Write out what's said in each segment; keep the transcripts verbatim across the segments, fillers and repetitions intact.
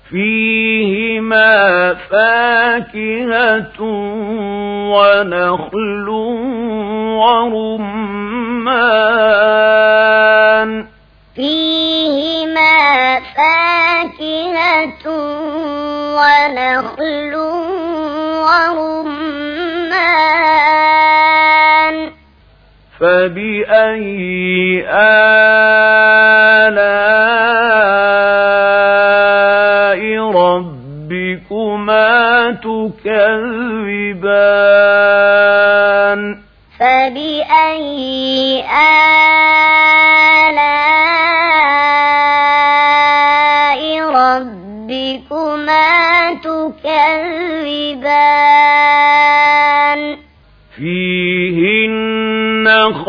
فيهما فاكهة ونخل ورمان فيهما فاكهة ونخل ورمان فبأي آلاء ربكما تكذبان فبأي آلاء ربكما تكذبان فيهن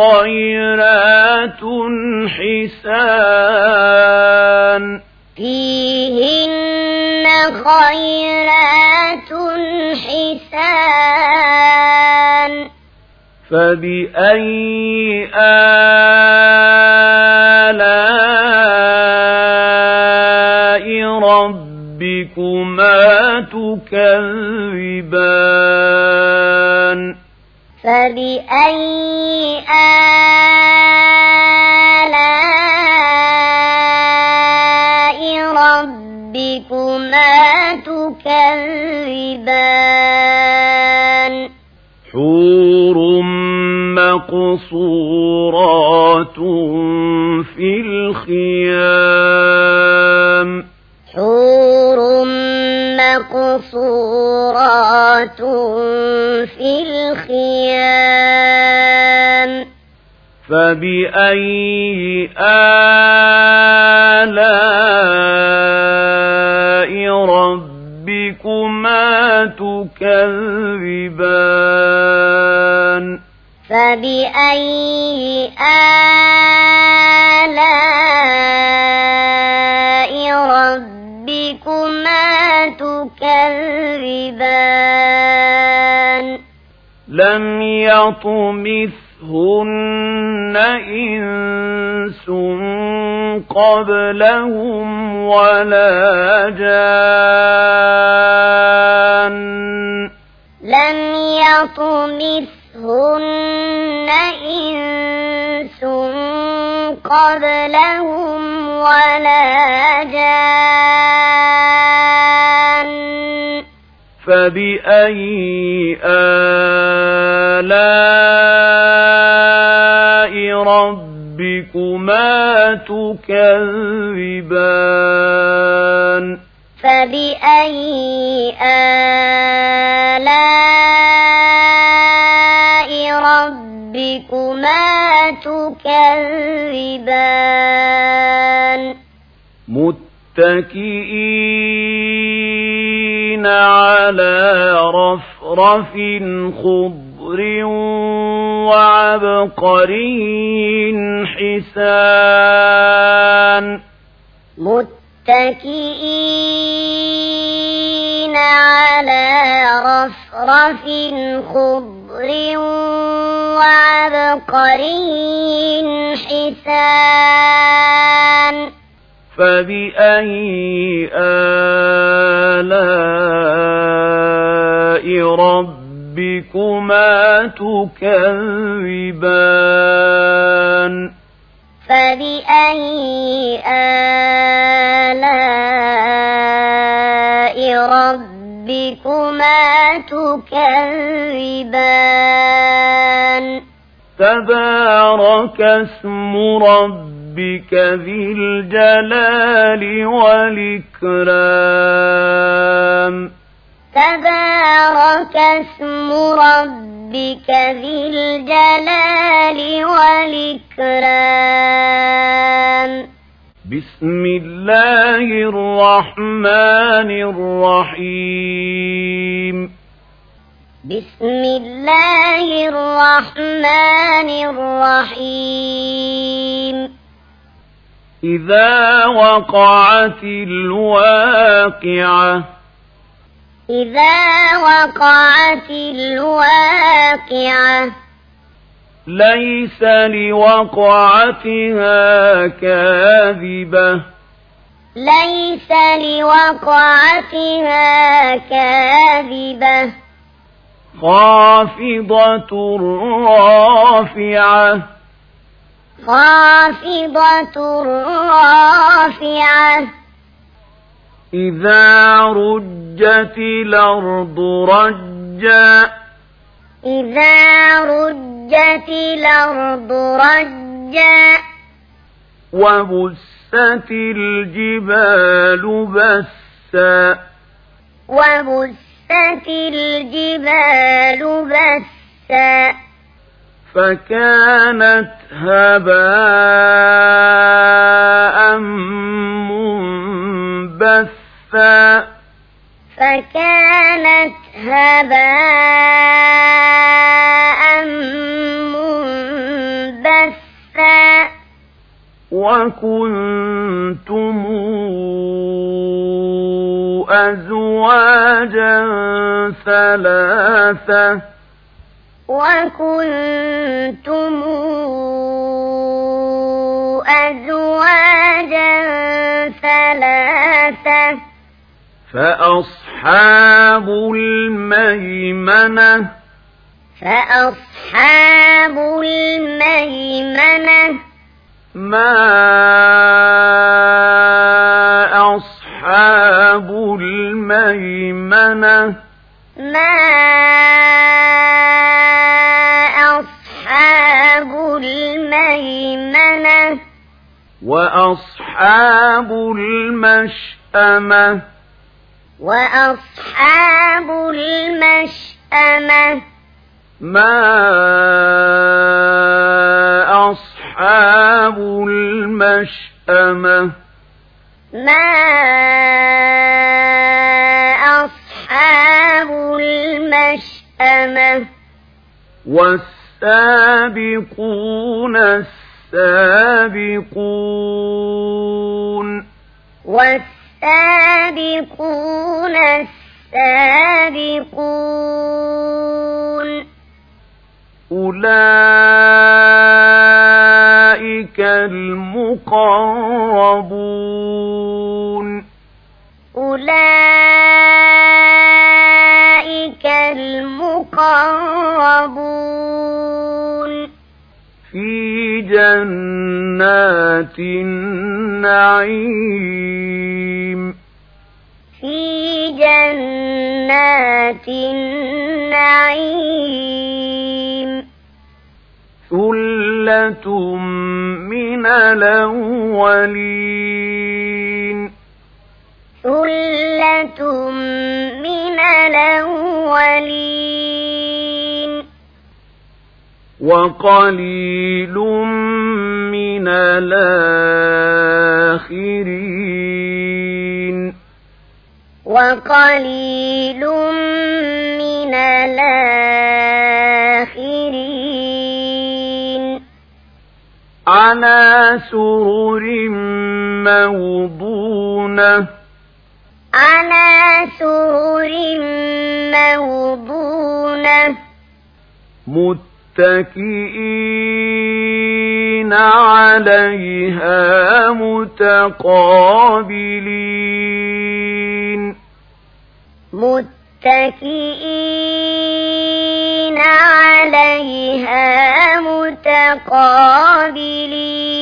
خيرات حسان فيهن خيرات حسان فبأي آلاء ربكما تكذبان فبأي آلاء ربكما تكذبان حور مقصورات في الخيام حور مقصورات في الخيام فبأي آلاء ربكما تكذبان فبأي آلاء ربكما تكذبان لم يطمثهن إنس قبلهم ولا جان لم يطمثهن إنس قبلهم ولا جان فبأي آلاء ربكما تكذبان فبأي آلاء ربكما تكذبان متكئين على رفرف خضر وعبقري حسان متكئين على رفرف خضر وعبقري حسان فبأي آلاء ربكما تكذبان فبأي آلاء ربكما تكذبان تبارك اسم ربك ذي الجلال والإكرام تبارك اسم ربك ذي الجلال والإكرام بسم الله الرحمن الرحيم بسم الله الرحمن الرحيم إذا وقعت الواقعة إذا وقعت الواقعة ليس لوقعتها كاذبة ليس لوقعتها كاذبة خافضة رافعة خافضة رافعة إذا رجت الأرض رجا إذا رجت الأرض رجا وبست الجبال بسا وبست الجبال بسا فكانت هباء منبثا فكانت هباء منبثا وكنتم أزواجا ثلاثة وكنتم أزواجا ثلاثة فأصحاب الميمنة فأصحاب الميمنة ما أصحاب الميمنة ما أصحاب الميمنة وأصحاب المشأمة وأصحاب المشأمة ما أصحاب المشأمة ما أصحاب المشأمة والسابقون السابقون والسابقون السابقون أولئك المقربون أولئك المقربون في جنات النعيم في جنات النعيم ثلة من الأولين ثلة من الأولين وقليل من الآخرين وقليل من الآخرين على سرر موضونة على سرر موضونة متكئين عليها متقابلين متكئين عليها متقابلين